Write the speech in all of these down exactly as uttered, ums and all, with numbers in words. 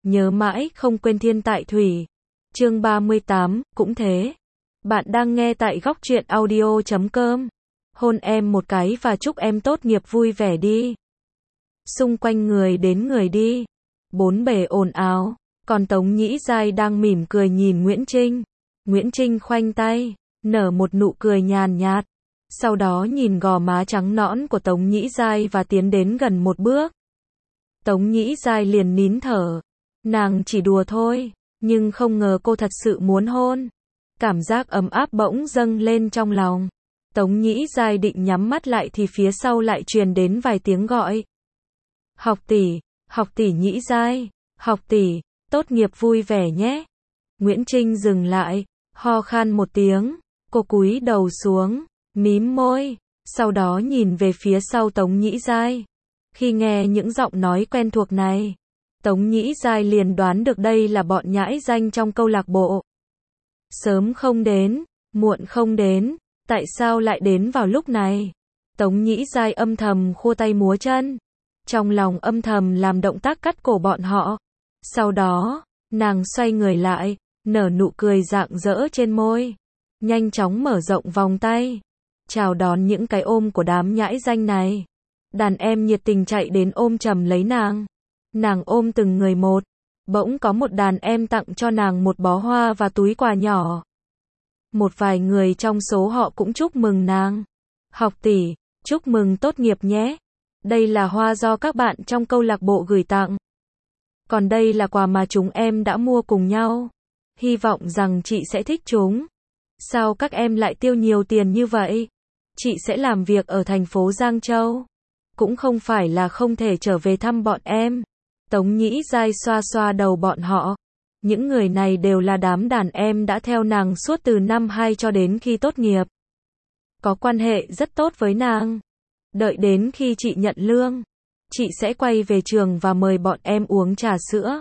nhớ mãi không quên thiên tại thủy. Chương ba mươi tám, cũng thế. Bạn đang nghe tại góc truyện audio chấm com. Hôn em một cái và chúc em tốt nghiệp vui vẻ đi. Xung quanh người đến người đi. Bốn bề ồn ào. Còn Tống Nhĩ Giai đang mỉm cười nhìn Nguyễn Trinh. Nguyễn Trinh khoanh tay, nở một nụ cười nhàn nhạt. Sau đó nhìn gò má trắng nõn của Tống Nhĩ Giai và tiến đến gần một bước. Tống Nhĩ Giai liền nín thở. Nàng chỉ đùa thôi, nhưng không ngờ cô thật sự muốn hôn. Cảm giác ấm áp bỗng dâng lên trong lòng. Tống Nhĩ Giai định nhắm mắt lại thì phía sau lại truyền đến vài tiếng gọi. Học tỷ, học tỷ Nhĩ Giai, học tỷ, tốt nghiệp vui vẻ nhé. Nguyễn Trinh dừng lại, ho khan một tiếng, cô cúi đầu xuống, mím môi, sau đó nhìn về phía sau Tống Nhĩ Giai. Khi nghe những giọng nói quen thuộc này, Tống Nhĩ Giai liền đoán được đây là bọn nhãi danh trong câu lạc bộ. Sớm không đến, muộn không đến, tại sao lại đến vào lúc này? Tống Nhĩ Giai âm thầm khua tay múa chân, trong lòng âm thầm làm động tác cắt cổ bọn họ. Sau đó, nàng xoay người lại, nở nụ cười rạng rỡ trên môi, nhanh chóng mở rộng vòng tay, chào đón những cái ôm của đám nhãi danh này. Đàn em nhiệt tình chạy đến ôm chầm lấy nàng. Nàng ôm từng người một, bỗng có một đàn em tặng cho nàng một bó hoa và túi quà nhỏ. Một vài người trong số họ cũng chúc mừng nàng. Học tỷ, chúc mừng tốt nghiệp nhé. Đây là hoa do các bạn trong câu lạc bộ gửi tặng. Còn đây là quà mà chúng em đã mua cùng nhau. Hy vọng rằng chị sẽ thích chúng. Sao các em lại tiêu nhiều tiền như vậy? Chị sẽ làm việc ở thành phố Giang Châu. Cũng không phải là không thể trở về thăm bọn em. Tống Nhĩ Giai xoa xoa đầu bọn họ. Những người này đều là đám đàn em đã theo nàng suốt từ năm hai cho đến khi tốt nghiệp. Có quan hệ rất tốt với nàng. Đợi đến khi chị nhận lương, chị sẽ quay về trường và mời bọn em uống trà sữa.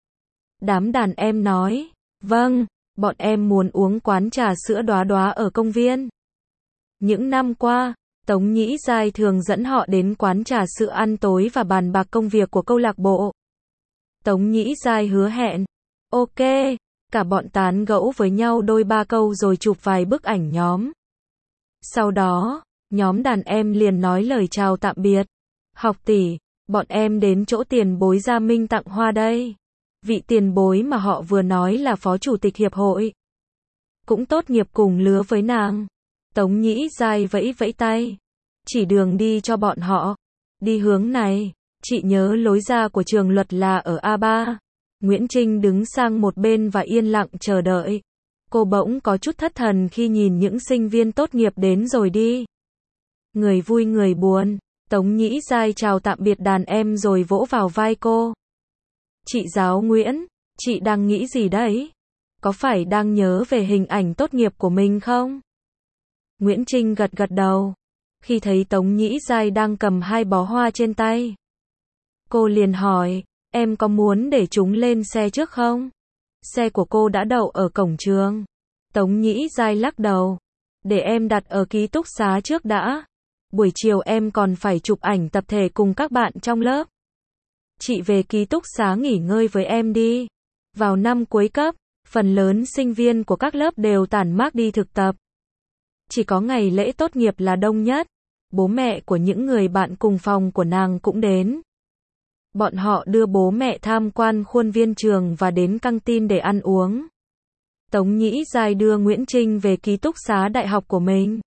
Đám đàn em nói, vâng, bọn em muốn uống quán trà sữa Đóa Đóa ở công viên. Những năm qua, Tống Nhĩ Giai thường dẫn họ đến quán trà sữa ăn tối và bàn bạc công việc của câu lạc bộ. Tống Nhĩ Giai hứa hẹn, ok, cả bọn tán gẫu với nhau đôi ba câu rồi chụp vài bức ảnh nhóm. Sau đó, nhóm đàn em liền nói lời chào tạm biệt. Học tỷ, bọn em đến chỗ tiền bối Gia Minh tặng hoa đây. Vị tiền bối mà họ vừa nói là phó chủ tịch hiệp hội. Cũng tốt nghiệp cùng lứa với nàng. Tống Nhĩ Giai vẫy vẫy tay, chỉ đường đi cho bọn họ. Đi hướng này, chị nhớ lối ra của trường luật là ở A ba. Nguyễn Trinh đứng sang một bên và yên lặng chờ đợi. Cô bỗng có chút thất thần khi nhìn những sinh viên tốt nghiệp đến rồi đi. Người vui người buồn, Tống Nhĩ Giai chào tạm biệt đàn em rồi vỗ vào vai cô. Chị giáo Nguyễn, chị đang nghĩ gì đấy? Có phải đang nhớ về hình ảnh tốt nghiệp của mình không? Nguyễn Trinh gật gật đầu. Khi thấy Tống Nhĩ Giai đang cầm hai bó hoa trên tay, cô liền hỏi, em có muốn để chúng lên xe trước không? Xe của cô đã đậu ở cổng trường. Tống Nhĩ Giai lắc đầu. Để em đặt ở ký túc xá trước đã. Buổi chiều em còn phải chụp ảnh tập thể cùng các bạn trong lớp. Chị về ký túc xá nghỉ ngơi với em đi. Vào năm cuối cấp, phần lớn sinh viên của các lớp đều tản mác đi thực tập. Chỉ có ngày lễ tốt nghiệp là đông nhất. Bố mẹ của những người bạn cùng phòng của nàng cũng đến. Bọn họ đưa bố mẹ tham quan khuôn viên trường và đến căng tin để ăn uống. Tống Nhĩ Giai đưa Nguyễn Trinh về ký túc xá đại học của mình.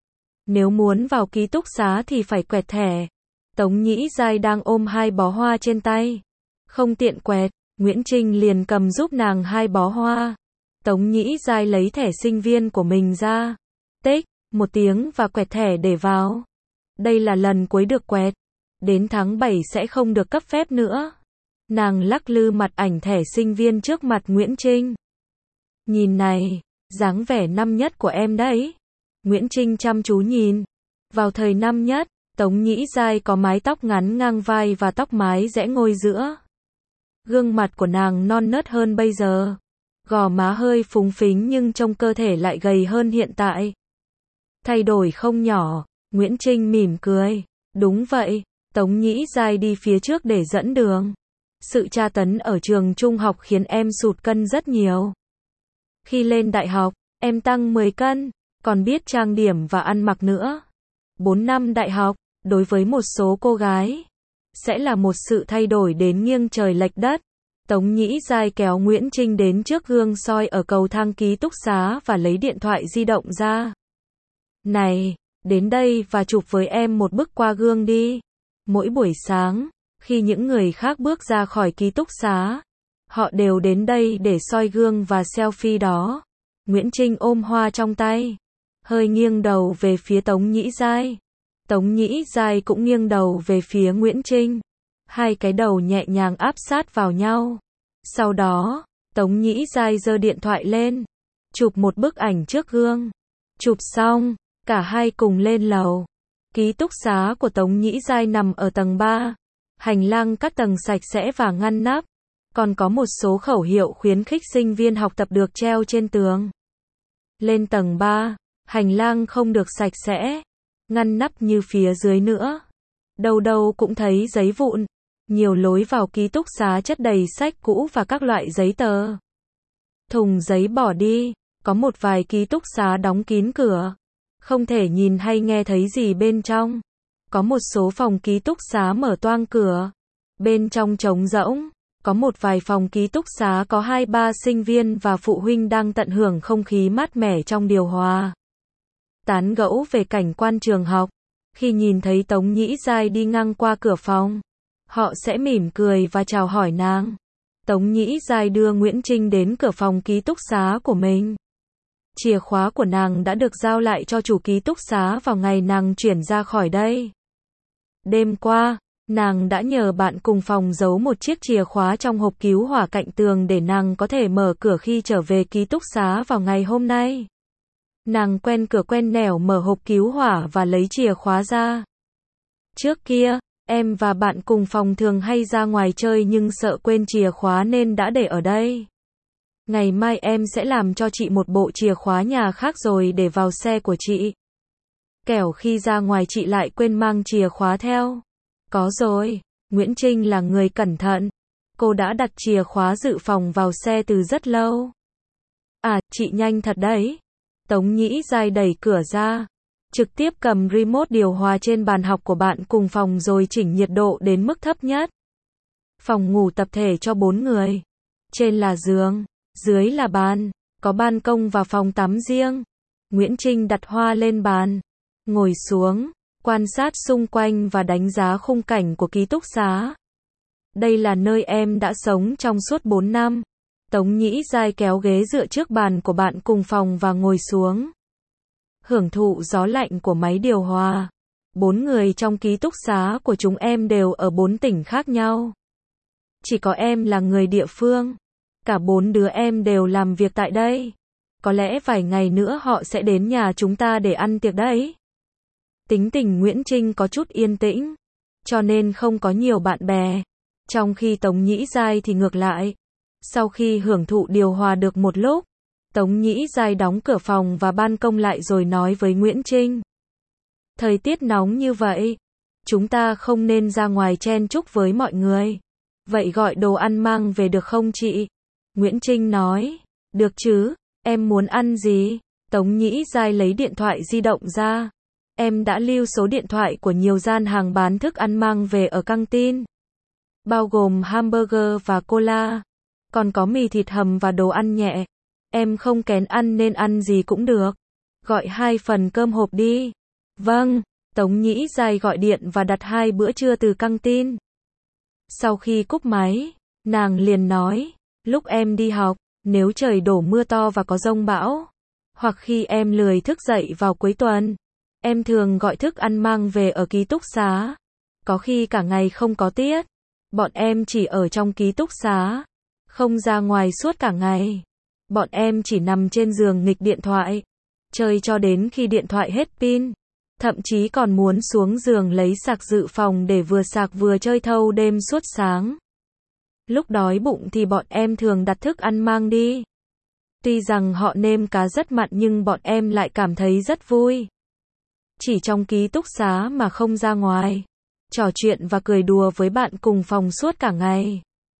Nếu muốn vào ký túc xá thì phải quẹt thẻ. Tống Nhĩ Giai đang ôm hai bó hoa trên tay. Không tiện quẹt, Nguyễn Trinh liền cầm giúp nàng hai bó hoa. Tống Nhĩ Giai lấy thẻ sinh viên của mình ra. Tích, một tiếng và quẹt thẻ để vào. Đây là lần cuối được quẹt. Đến tháng bảy sẽ không được cấp phép nữa. Nàng lắc lư mặt ảnh thẻ sinh viên trước mặt Nguyễn Trinh. Nhìn này, dáng vẻ năm nhất của em đấy. Nguyễn Trinh chăm chú nhìn. Vào thời năm nhất, Tống Nhĩ Giai có mái tóc ngắn ngang vai và tóc mái rẽ ngôi giữa. Gương mặt của nàng non nớt hơn bây giờ. Gò má hơi phúng phính nhưng trông cơ thể lại gầy hơn hiện tại. Thay đổi không nhỏ, Nguyễn Trinh mỉm cười. Đúng vậy, Tống Nhĩ Giai đi phía trước để dẫn đường. Sự tra tấn ở trường trung học khiến em sụt cân rất nhiều. Khi lên đại học, em tăng mười cân, còn biết trang điểm và ăn mặc nữa. bốn năm đại học, đối với một số cô gái, sẽ là một sự thay đổi đến nghiêng trời lệch đất. Tống Nhĩ Giai kéo Nguyễn Trinh đến trước gương soi ở cầu thang ký túc xá và lấy điện thoại di động ra. Này, đến đây và chụp với em một bức qua gương đi. Mỗi buổi sáng, khi những người khác bước ra khỏi ký túc xá, họ đều đến đây để soi gương và selfie đó. Nguyễn Trinh ôm hoa trong tay, hơi nghiêng đầu về phía Tống Nhĩ Giai. Tống Nhĩ Giai cũng nghiêng đầu về phía Nguyễn Trinh. Hai cái đầu nhẹ nhàng áp sát vào nhau. Sau đó, Tống Nhĩ Giai giơ điện thoại lên, chụp một bức ảnh trước gương. Chụp xong, cả hai cùng lên lầu. Ký túc xá của Tống Nhĩ Giai nằm ở tầng ba. Hành lang các tầng sạch sẽ và ngăn nắp. Còn có một số khẩu hiệu khuyến khích sinh viên học tập được treo trên tường. Lên tầng ba, hành lang không được sạch sẽ, ngăn nắp như phía dưới nữa. Đâu đâu cũng thấy giấy vụn. Nhiều lối vào ký túc xá chất đầy sách cũ và các loại giấy tờ. Thùng giấy bỏ đi, có một vài ký túc xá đóng kín cửa, không thể nhìn hay nghe thấy gì bên trong. Có một số phòng ký túc xá mở toang cửa, bên trong trống rỗng. Có một vài phòng ký túc xá có hai ba sinh viên và phụ huynh đang tận hưởng không khí mát mẻ trong điều hòa, tán gẫu về cảnh quan trường học. Khi nhìn thấy Tống Nhĩ Giai đi ngang qua cửa phòng, họ sẽ mỉm cười và chào hỏi nàng. Tống Nhĩ Giai đưa Nguyễn Trinh đến cửa phòng ký túc xá của mình. Chìa khóa của nàng đã được giao lại cho chủ ký túc xá vào ngày nàng chuyển ra khỏi đây. Đêm qua, nàng đã nhờ bạn cùng phòng giấu một chiếc chìa khóa trong hộp cứu hỏa cạnh tường để nàng có thể mở cửa khi trở về ký túc xá vào ngày hôm nay. Nàng quen cửa quen nẻo mở hộp cứu hỏa và lấy chìa khóa ra. Trước kia, em và bạn cùng phòng thường hay ra ngoài chơi nhưng sợ quên chìa khóa nên đã để ở đây. Ngày mai em sẽ làm cho chị một bộ chìa khóa nhà khác rồi để vào xe của chị. Kẻo khi ra ngoài chị lại quên mang chìa khóa theo. Có rồi, Nguyễn Trinh là người cẩn thận. Cô đã đặt chìa khóa dự phòng vào xe từ rất lâu. À, chị nhanh thật đấy. Tống Nhĩ Giai đẩy cửa ra, trực tiếp cầm remote điều hòa trên bàn học của bạn cùng phòng rồi chỉnh nhiệt độ đến mức thấp nhất. Phòng ngủ tập thể cho bốn người. Trên là giường, dưới là bàn, có ban công và phòng tắm riêng. Nguyễn Trinh đặt hoa lên bàn, ngồi xuống, quan sát xung quanh và đánh giá khung cảnh của ký túc xá. Đây là nơi em đã sống trong suốt bốn năm. Tống Nhĩ Giai kéo ghế dựa trước bàn của bạn cùng phòng và ngồi xuống. Hưởng thụ gió lạnh của máy điều hòa. Bốn người trong ký túc xá của chúng em đều ở bốn tỉnh khác nhau. Chỉ có em là người địa phương. Cả bốn đứa em đều làm việc tại đây. Có lẽ vài ngày nữa họ sẽ đến nhà chúng ta để ăn tiệc đấy. Tính tình Nguyễn Trinh có chút yên tĩnh, cho nên không có nhiều bạn bè. Trong khi Tống Nhĩ Giai thì ngược lại. Sau khi hưởng thụ điều hòa được một lúc, Tống Nhĩ Giai đóng cửa phòng và ban công lại rồi nói với Nguyễn Trinh. Thời tiết nóng như vậy, chúng ta không nên ra ngoài chen chúc với mọi người. Vậy gọi đồ ăn mang về được không chị? Nguyễn Trinh nói. Được chứ, em muốn ăn gì? Tống Nhĩ Giai lấy điện thoại di động ra. Em đã lưu số điện thoại của nhiều gian hàng bán thức ăn mang về ở căng tin, bao gồm hamburger và cola. Còn có mì thịt hầm và đồ ăn nhẹ. Em không kén ăn nên ăn gì cũng được. Gọi hai phần cơm hộp đi. Vâng, Tống Nhĩ Giai gọi điện và đặt hai bữa trưa từ căng tin. Sau khi cúp máy, nàng liền nói, lúc em đi học, nếu trời đổ mưa to và có dông bão, hoặc khi em lười thức dậy vào cuối tuần, em thường gọi thức ăn mang về ở ký túc xá. Có khi cả ngày không có tiết, bọn em chỉ ở trong ký túc xá, không ra ngoài suốt cả ngày. Bọn em chỉ nằm trên giường nghịch điện thoại, chơi cho đến khi điện thoại hết pin. Thậm chí còn muốn xuống giường lấy sạc dự phòng để vừa sạc vừa chơi thâu đêm suốt sáng. Lúc đói bụng thì bọn em thường đặt thức ăn mang đi. Tuy rằng họ nêm cá rất mặn nhưng bọn em lại cảm thấy rất vui. Chỉ trong ký túc xá mà không ra ngoài, trò chuyện và cười đùa với bạn cùng phòng suốt cả ngày.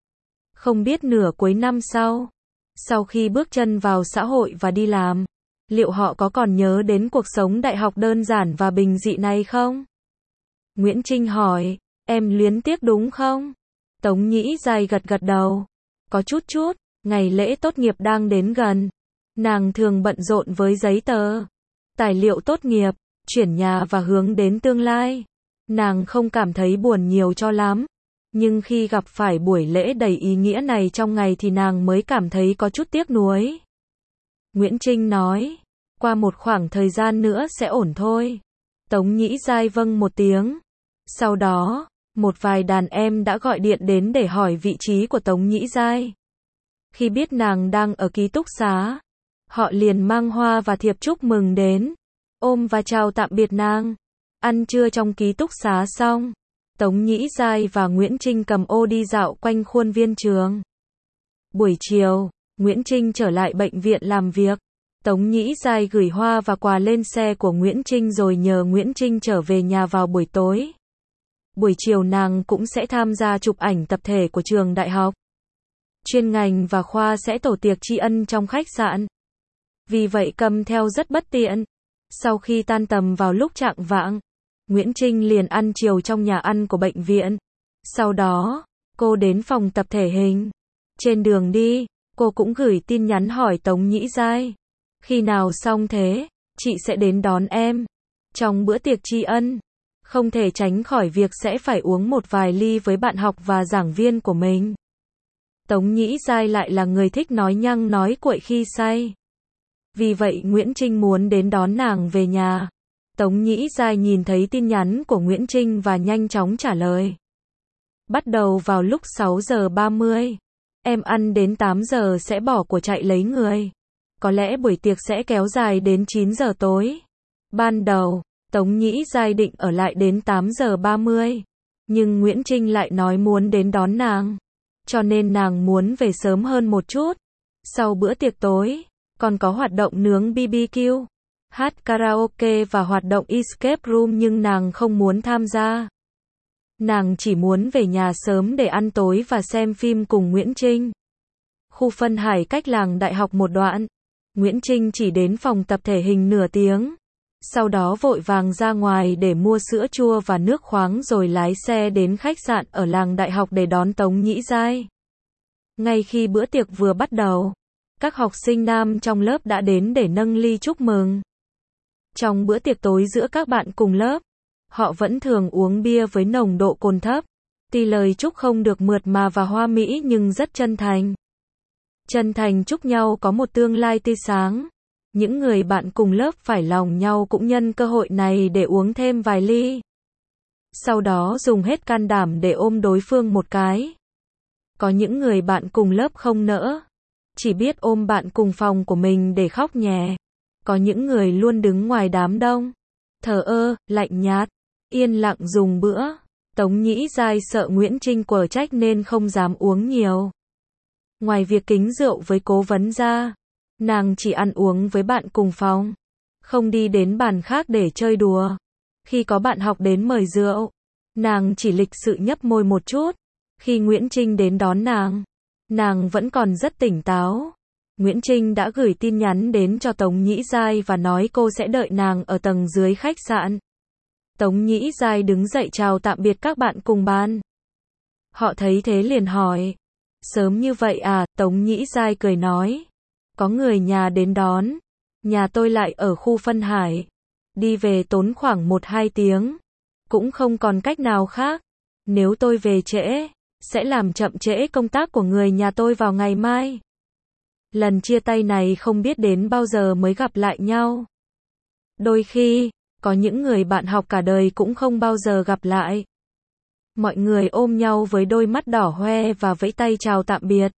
Không biết nửa cuối năm sau, sau khi bước chân vào xã hội và đi làm, liệu họ có còn nhớ đến cuộc sống đại học đơn giản và bình dị này không? Nguyễn Trinh hỏi, em luyến tiếc đúng không? Tống Nhĩ Giai gật gật đầu. Có chút chút, ngày lễ tốt nghiệp đang đến gần. Nàng thường bận rộn với giấy tờ, tài liệu tốt nghiệp, chuyển nhà và hướng đến tương lai. Nàng không cảm thấy buồn nhiều cho lắm. Nhưng khi gặp phải buổi lễ đầy ý nghĩa này trong ngày thì nàng mới cảm thấy có chút tiếc nuối. Nguyễn Trinh nói, qua một khoảng thời gian nữa sẽ ổn thôi. Tống Nhĩ Giai vâng một tiếng. Sau đó, một vài đàn em đã gọi điện đến để hỏi vị trí của Tống Nhĩ Giai. Khi biết nàng đang ở ký túc xá, họ liền mang hoa và thiệp chúc mừng đến, ôm và chào tạm biệt nàng. Ăn trưa trong ký túc xá xong, Tống Nhĩ Giai và Nguyễn Trinh cầm ô đi dạo quanh khuôn viên trường. Buổi chiều, Nguyễn Trinh trở lại bệnh viện làm việc. Tống Nhĩ Giai gửi hoa và quà lên xe của Nguyễn Trinh rồi nhờ Nguyễn Trinh trở về nhà vào buổi tối. Buổi chiều nàng cũng sẽ tham gia chụp ảnh tập thể của trường đại học. Chuyên ngành và khoa sẽ tổ tiệc tri ân trong khách sạn. Vì vậy cầm theo rất bất tiện. Sau khi tan tầm vào lúc chạng vạng, Nguyễn Trinh liền ăn chiều trong nhà ăn của bệnh viện. Sau đó, cô đến phòng tập thể hình. Trên đường đi, cô cũng gửi tin nhắn hỏi Tống Nhĩ Giai. Khi nào xong thế, chị sẽ đến đón em. Trong bữa tiệc tri ân, không thể tránh khỏi việc sẽ phải uống một vài ly với bạn học và giảng viên của mình. Tống Nhĩ Giai lại là người thích nói nhăng nói cuội khi say. Vì vậy Nguyễn Trinh muốn đến đón nàng về nhà. Tống Nhĩ Giai nhìn thấy tin nhắn của Nguyễn Trinh và nhanh chóng trả lời. Bắt đầu vào lúc sáu giờ ba mươi. Em ăn đến tám giờ sẽ bỏ của chạy lấy người. Có lẽ buổi tiệc sẽ kéo dài đến chín giờ tối. Ban đầu, Tống Nhĩ Giai định ở lại đến tám giờ ba mươi. Nhưng Nguyễn Trinh lại nói muốn đến đón nàng. Cho nên nàng muốn về sớm hơn một chút. Sau bữa tiệc tối, còn có hoạt động nướng bê bê kiu, hát karaoke và hoạt động escape room nhưng nàng không muốn tham gia. Nàng chỉ muốn về nhà sớm để ăn tối và xem phim cùng Nguyễn Trinh. Khu Phân Hải cách làng đại học một đoạn. Nguyễn Trinh chỉ đến phòng tập thể hình nửa tiếng. Sau đó vội vàng ra ngoài để mua sữa chua và nước khoáng rồi lái xe đến khách sạn ở làng đại học để đón Tống Nhĩ Giai. Ngay khi bữa tiệc vừa bắt đầu, các học sinh nam trong lớp đã đến để nâng ly chúc mừng. Trong bữa tiệc tối giữa các bạn cùng lớp, họ vẫn thường uống bia với nồng độ cồn thấp. Tuy lời chúc không được mượt mà và hoa mỹ nhưng rất chân thành. Chân thành chúc nhau có một tương lai tươi sáng. Những người bạn cùng lớp phải lòng nhau cũng nhân cơ hội này để uống thêm vài ly. Sau đó dùng hết can đảm để ôm đối phương một cái. Có những người bạn cùng lớp không nỡ, chỉ biết ôm bạn cùng phòng của mình để khóc nhè. Có những người luôn đứng ngoài đám đông, thờ ơ, lạnh nhạt, yên lặng dùng bữa. Tống Nhĩ Giai sợ Nguyễn Trinh quở trách nên không dám uống nhiều. Ngoài việc kính rượu với cố vấn ra, nàng chỉ ăn uống với bạn cùng phòng, không đi đến bàn khác để chơi đùa. Khi có bạn học đến mời rượu, nàng chỉ lịch sự nhấp môi một chút. Khi Nguyễn Trinh đến đón nàng, nàng vẫn còn rất tỉnh táo. Nguyễn Trinh đã gửi tin nhắn đến cho Tống Nhĩ Giai và nói cô sẽ đợi nàng ở tầng dưới khách sạn. Tống Nhĩ Giai đứng dậy chào tạm biệt các bạn cùng ban. Họ thấy thế liền hỏi, sớm như vậy à? Tống Nhĩ Giai cười nói, có người nhà đến đón. Nhà tôi lại ở khu Phân Hải. Đi về tốn khoảng một hai tiếng. Cũng không còn cách nào khác. Nếu tôi về trễ, sẽ làm chậm trễ công tác của người nhà tôi vào ngày mai. Lần chia tay này không biết đến bao giờ mới gặp lại nhau. Đôi khi, có những người bạn học cả đời cũng không bao giờ gặp lại. Mọi người ôm nhau với đôi mắt đỏ hoe và vẫy tay chào tạm biệt.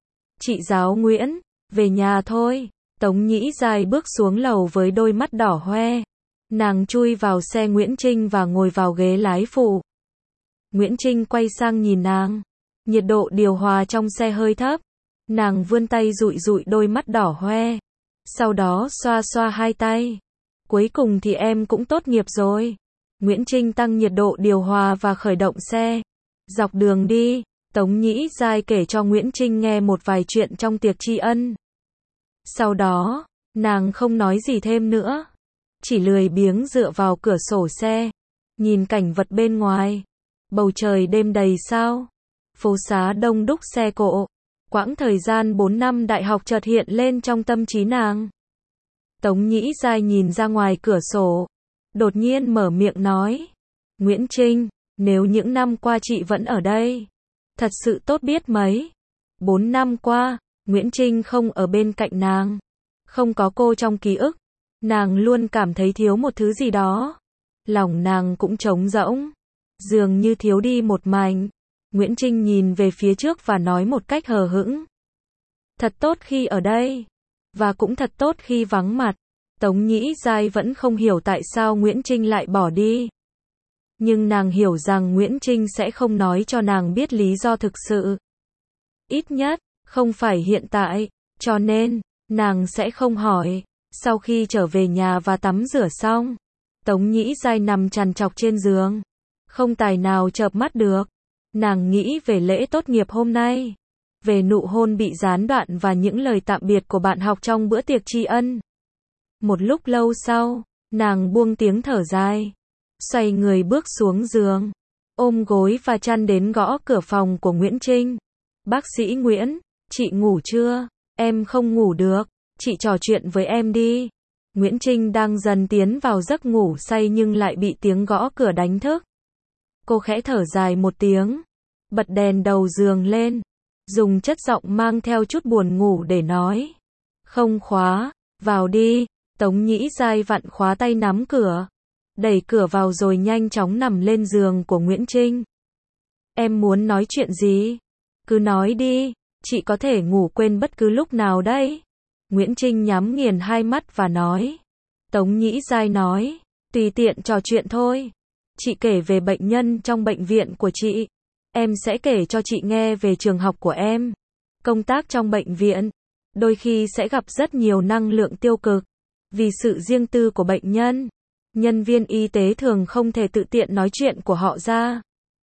Chị giáo Nguyễn, về nhà thôi. Tống Nhĩ Giai bước xuống lầu với đôi mắt đỏ hoe. Nàng chui vào xe Nguyễn Trinh và ngồi vào ghế lái phụ. Nguyễn Trinh quay sang nhìn nàng. Nhiệt độ điều hòa trong xe hơi thấp. Nàng vươn tay dụi dụi đôi mắt đỏ hoe. Sau đó xoa xoa hai tay. Cuối cùng thì em cũng tốt nghiệp rồi. Nguyễn Trinh tăng nhiệt độ điều hòa và khởi động xe. Dọc đường đi, Tống Nhĩ Giai kể cho Nguyễn Trinh nghe một vài chuyện trong tiệc tri ân. Sau đó, nàng không nói gì thêm nữa. Chỉ lười biếng dựa vào cửa sổ xe, nhìn cảnh vật bên ngoài. Bầu trời đêm đầy sao. Phố xá đông đúc xe cộ. Quãng thời gian bốn năm đại học chợt hiện lên trong tâm trí nàng. Tống Nhĩ Giai nhìn ra ngoài cửa sổ. Đột nhiên mở miệng nói. Nguyễn Trinh, nếu những năm qua chị vẫn ở đây, thật sự tốt biết mấy. Bốn năm qua, Nguyễn Trinh không ở bên cạnh nàng. Không có cô trong ký ức. Nàng luôn cảm thấy thiếu một thứ gì đó. Lòng nàng cũng trống rỗng. Dường như thiếu đi một mảnh. Nguyễn Trinh nhìn về phía trước và nói một cách hờ hững. Thật tốt khi ở đây. Và cũng thật tốt khi vắng mặt. Tống Nhĩ Giai vẫn không hiểu tại sao Nguyễn Trinh lại bỏ đi. Nhưng nàng hiểu rằng Nguyễn Trinh sẽ không nói cho nàng biết lý do thực sự. Ít nhất, không phải hiện tại. Cho nên, nàng sẽ không hỏi. Sau khi trở về nhà và tắm rửa xong, Tống Nhĩ Giai nằm trằn trọc trên giường. Không tài nào chợp mắt được. Nàng nghĩ về lễ tốt nghiệp hôm nay. Về nụ hôn bị gián đoạn và những lời tạm biệt của bạn học trong bữa tiệc tri ân. Một lúc lâu sau, nàng buông tiếng thở dài. Xoay người bước xuống giường. Ôm gối và chăn đến gõ cửa phòng của Nguyễn Trinh. Bác sĩ Nguyễn, chị ngủ chưa? Em không ngủ được. Chị trò chuyện với em đi. Nguyễn Trinh đang dần tiến vào giấc ngủ say nhưng lại bị tiếng gõ cửa đánh thức. Cô khẽ thở dài một tiếng. Bật đèn đầu giường lên. Dùng chất giọng mang theo chút buồn ngủ để nói. Không khóa, vào đi. Tống Nhĩ Giai vặn khóa tay nắm cửa. Đẩy cửa vào rồi nhanh chóng nằm lên giường của Nguyễn Trinh. Em muốn nói chuyện gì? Cứ nói đi, chị có thể ngủ quên bất cứ lúc nào đấy. Nguyễn Trinh nhắm nghiền hai mắt và nói. Tống Nhĩ Giai nói, tùy tiện trò chuyện thôi. Chị kể về bệnh nhân trong bệnh viện của chị. Em sẽ kể cho chị nghe về trường học của em. Công tác trong bệnh viện, đôi khi sẽ gặp rất nhiều năng lượng tiêu cực. Vì sự riêng tư của bệnh nhân, nhân viên y tế thường không thể tự tiện nói chuyện của họ ra.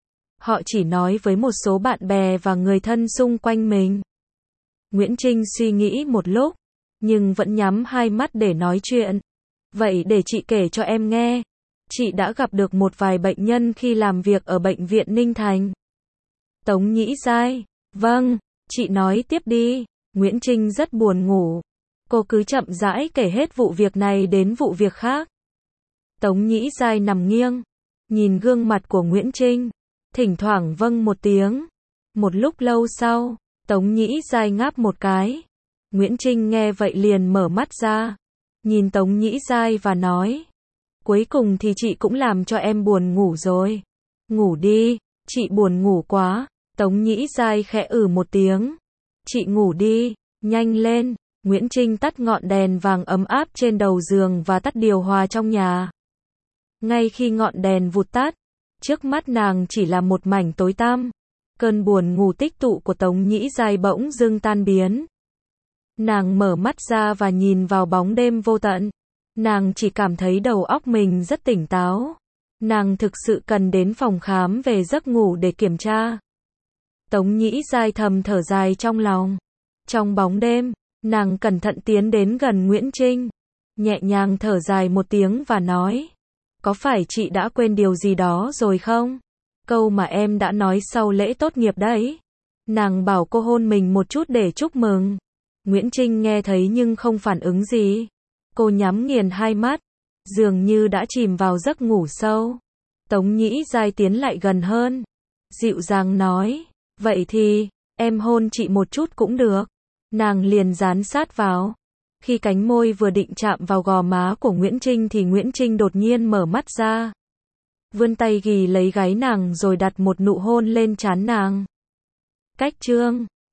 Họ chỉ nói với một số bạn bè và người thân xung quanh mình. Nguyễn Trinh suy nghĩ một lúc, nhưng vẫn nhắm hai mắt để nói chuyện. Vậy để chị kể cho em nghe. Chị đã gặp được một vài bệnh nhân khi làm việc ở bệnh viện Ninh Thành. Tống Nhĩ Giai, vâng, chị nói tiếp đi. Nguyễn Trinh rất buồn ngủ. Cô cứ chậm rãi kể hết vụ việc này đến vụ việc khác. Tống Nhĩ Giai nằm nghiêng, nhìn gương mặt của Nguyễn Trinh, thỉnh thoảng vâng một tiếng. Một lúc lâu sau, Tống Nhĩ Giai ngáp một cái. Nguyễn Trinh nghe vậy liền mở mắt ra, nhìn Tống Nhĩ Giai và nói. Cuối cùng thì chị cũng làm cho em buồn ngủ rồi. Ngủ đi, chị buồn ngủ quá. Tống Nhĩ Giai khẽ ừ một tiếng. Chị ngủ đi, nhanh lên. Nguyễn Trinh tắt ngọn đèn vàng ấm áp trên đầu giường và tắt điều hòa trong nhà. Ngay khi ngọn đèn vụt tắt, trước mắt nàng chỉ là một mảnh tối tăm. Cơn buồn ngủ tích tụ của Tống Nhĩ Giai bỗng dưng tan biến. Nàng mở mắt ra và nhìn vào bóng đêm vô tận. Nàng chỉ cảm thấy đầu óc mình rất tỉnh táo. Nàng thực sự cần đến phòng khám về giấc ngủ để kiểm tra. Tống Nhĩ Giai thầm thở dài trong lòng. Trong bóng đêm, nàng cẩn thận tiến đến gần Nguyễn Trinh. Nhẹ nhàng thở dài một tiếng và nói. Có phải chị đã quên điều gì đó rồi không? Câu mà em đã nói sau lễ tốt nghiệp đấy. Nàng bảo cô hôn mình một chút để chúc mừng. Nguyễn Trinh nghe thấy nhưng không phản ứng gì. Cô nhắm nghiền hai mắt, dường như đã chìm vào giấc ngủ sâu. Tống Nhĩ Giai tiến lại gần hơn, dịu dàng nói, vậy thì, em hôn chị một chút cũng được. Nàng liền dán sát vào. Khi cánh môi vừa định chạm vào gò má của Nguyễn Trinh thì Nguyễn Trinh đột nhiên mở mắt ra. Vươn tay ghì lấy gáy nàng rồi đặt một nụ hôn lên trán nàng. Cách chương